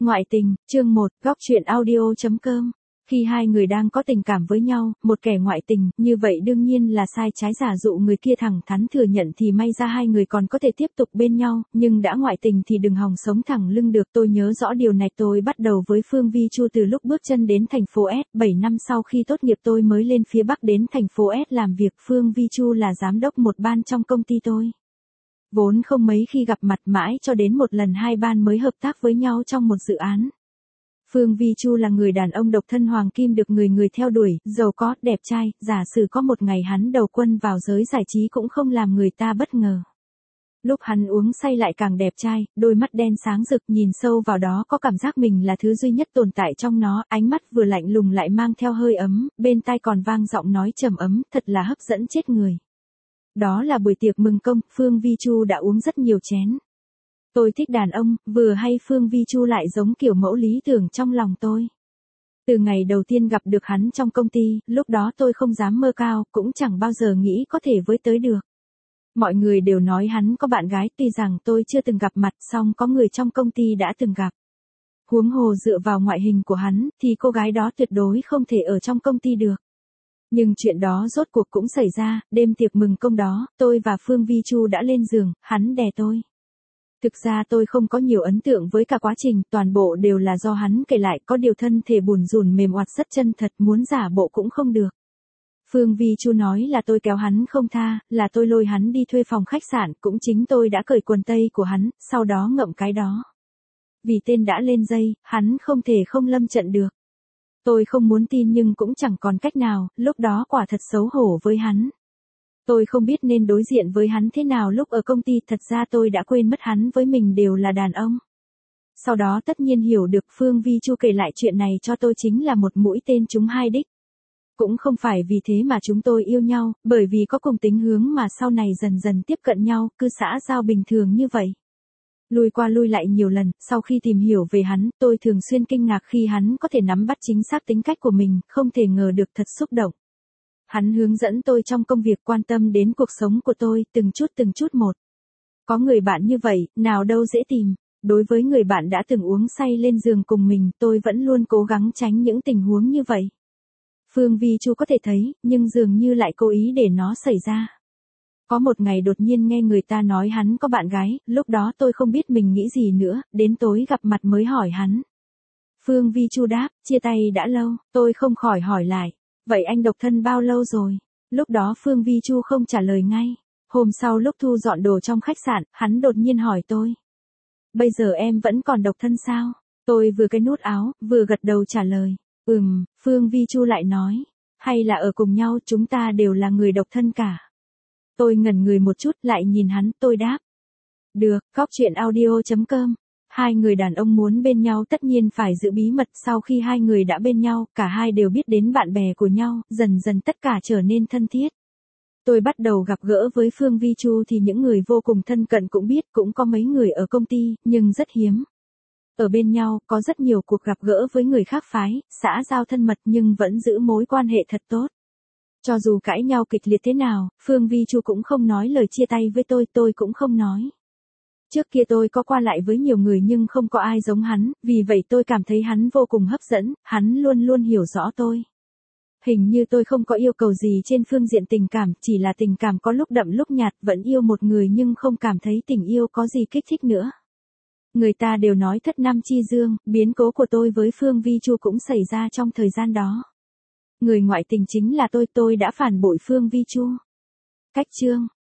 Ngoại tình, chương 1, góc truyện audio.com. Khi hai người đang có tình cảm với nhau, một kẻ ngoại tình, như vậy đương nhiên là sai trái, giả dụ người kia thẳng thắn thừa nhận thì may ra hai người còn có thể tiếp tục bên nhau, nhưng đã ngoại tình thì đừng hòng sống thẳng lưng được. Tôi nhớ rõ điều này, tôi bắt đầu với Phương Vi Chu từ lúc bước chân đến thành phố S, 7 năm sau khi tốt nghiệp tôi mới lên phía Bắc đến thành phố S làm việc. Phương Vi Chu là giám đốc một ban trong công ty tôi. Vốn không mấy khi gặp mặt, mãi cho đến một lần hai ban mới hợp tác với nhau trong một dự án. Phương Vi Chu là người đàn ông độc thân hoàng kim được người người theo đuổi, giàu có, đẹp trai, giả sử có một ngày hắn đầu quân vào giới giải trí cũng không làm người ta bất ngờ. Lúc hắn uống say lại càng đẹp trai, đôi mắt đen sáng rực, nhìn sâu vào đó có cảm giác mình là thứ duy nhất tồn tại trong nó, ánh mắt vừa lạnh lùng lại mang theo hơi ấm, bên tai còn vang giọng nói trầm ấm, thật là hấp dẫn chết người. Đó là buổi tiệc mừng công, Phương Vi Chu đã uống rất nhiều chén. Tôi thích đàn ông, vừa hay Phương Vi Chu lại giống kiểu mẫu lý tưởng trong lòng tôi. Từ ngày đầu tiên gặp được hắn trong công ty, lúc đó tôi không dám mơ cao, cũng chẳng bao giờ nghĩ có thể với tới được. Mọi người đều nói hắn có bạn gái, tuy rằng tôi chưa từng gặp mặt, song có người trong công ty đã từng gặp. Huống hồ dựa vào ngoại hình của hắn, thì cô gái đó tuyệt đối không thể ở trong công ty được. Nhưng chuyện đó rốt cuộc cũng xảy ra, đêm tiệc mừng công đó, tôi và Phương Vi Chu đã lên giường, hắn đè tôi. Thực ra tôi không có nhiều ấn tượng với cả quá trình, toàn bộ đều là do hắn kể lại, có điều thân thể bùn rùn mềm oặt rất chân thật, muốn giả bộ cũng không được. Phương Vi Chu nói là tôi kéo hắn không tha, là tôi lôi hắn đi thuê phòng khách sạn, cũng chính tôi đã cởi quần tây của hắn, sau đó ngậm cái đó. Vì tên đã lên dây, hắn không thể không lâm trận được. Tôi không muốn tin nhưng cũng chẳng còn cách nào, lúc đó quả thật xấu hổ với hắn. Tôi không biết nên đối diện với hắn thế nào lúc ở công ty, thật ra tôi đã quên mất hắn với mình đều là đàn ông. Sau đó tất nhiên hiểu được Phương Vi Chu kể lại chuyện này cho tôi chính là một mũi tên trúng hai đích. Cũng không phải vì thế mà chúng tôi yêu nhau, bởi vì có cùng tính hướng mà sau này dần dần tiếp cận nhau, cứ xã giao bình thường như vậy. Lui qua lui lại nhiều lần, sau khi tìm hiểu về hắn, tôi thường xuyên kinh ngạc khi hắn có thể nắm bắt chính xác tính cách của mình, không thể ngờ được, thật xúc động. Hắn hướng dẫn tôi trong công việc, quan tâm đến cuộc sống của tôi, từng chút một. Có người bạn như vậy, nào đâu dễ tìm. Đối với người bạn đã từng uống say lên giường cùng mình, tôi vẫn luôn cố gắng tránh những tình huống như vậy. Phương Vi Chu có thể thấy, nhưng dường như lại cố ý để nó xảy ra. Có một ngày đột nhiên nghe người ta nói hắn có bạn gái, lúc đó tôi không biết mình nghĩ gì nữa, đến tối gặp mặt mới hỏi hắn. Phương Vi Chu đáp, chia tay đã lâu, tôi không khỏi hỏi lại. Vậy anh độc thân bao lâu rồi? Lúc đó Phương Vi Chu không trả lời ngay. Hôm sau lúc thu dọn đồ trong khách sạn, hắn đột nhiên hỏi tôi. Bây giờ em vẫn còn độc thân sao? Tôi vừa cái nút áo, vừa gật đầu trả lời. Phương Vi Chu lại nói. Hay là ở cùng nhau, chúng ta đều là người độc thân cả. Tôi ngẩn người một chút, lại nhìn hắn, tôi đáp. Được, góc truyện audio.com. Hai người đàn ông muốn bên nhau tất nhiên phải giữ bí mật, sau khi hai người đã bên nhau, cả hai đều biết đến bạn bè của nhau, dần dần tất cả trở nên thân thiết. Tôi bắt đầu gặp gỡ với Phương Vi Chu thì những người vô cùng thân cận cũng biết, cũng có mấy người ở công ty, nhưng rất hiếm. Ở bên nhau, có rất nhiều cuộc gặp gỡ với người khác phái, xã giao thân mật nhưng vẫn giữ mối quan hệ thật tốt. Cho dù cãi nhau kịch liệt thế nào, Phương Vi Chu cũng không nói lời chia tay với tôi cũng không nói. Trước kia tôi có qua lại với nhiều người nhưng không có ai giống hắn, vì vậy tôi cảm thấy hắn vô cùng hấp dẫn, hắn luôn luôn hiểu rõ tôi. Hình như tôi không có yêu cầu gì trên phương diện tình cảm, chỉ là tình cảm có lúc đậm lúc nhạt, vẫn yêu một người nhưng không cảm thấy tình yêu có gì kích thích nữa. Người ta đều nói thất nam chi dương, biến cố của tôi với Phương Vi Chu cũng xảy ra trong thời gian đó. Người ngoại tình chính là tôi đã phản bội Phương Vi Chu. Cách chương